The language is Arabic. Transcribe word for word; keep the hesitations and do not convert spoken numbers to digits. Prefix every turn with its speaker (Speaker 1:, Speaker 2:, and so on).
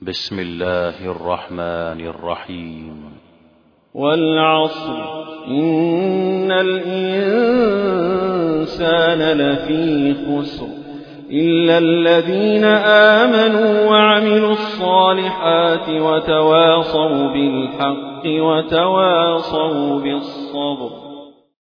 Speaker 1: بسم الله الرحمن الرحيم.
Speaker 2: والعصر إن الإنسان لفي خسر إلا الذين آمنوا وعملوا الصالحات وتواصوا بالحق وتواصوا بالصبر.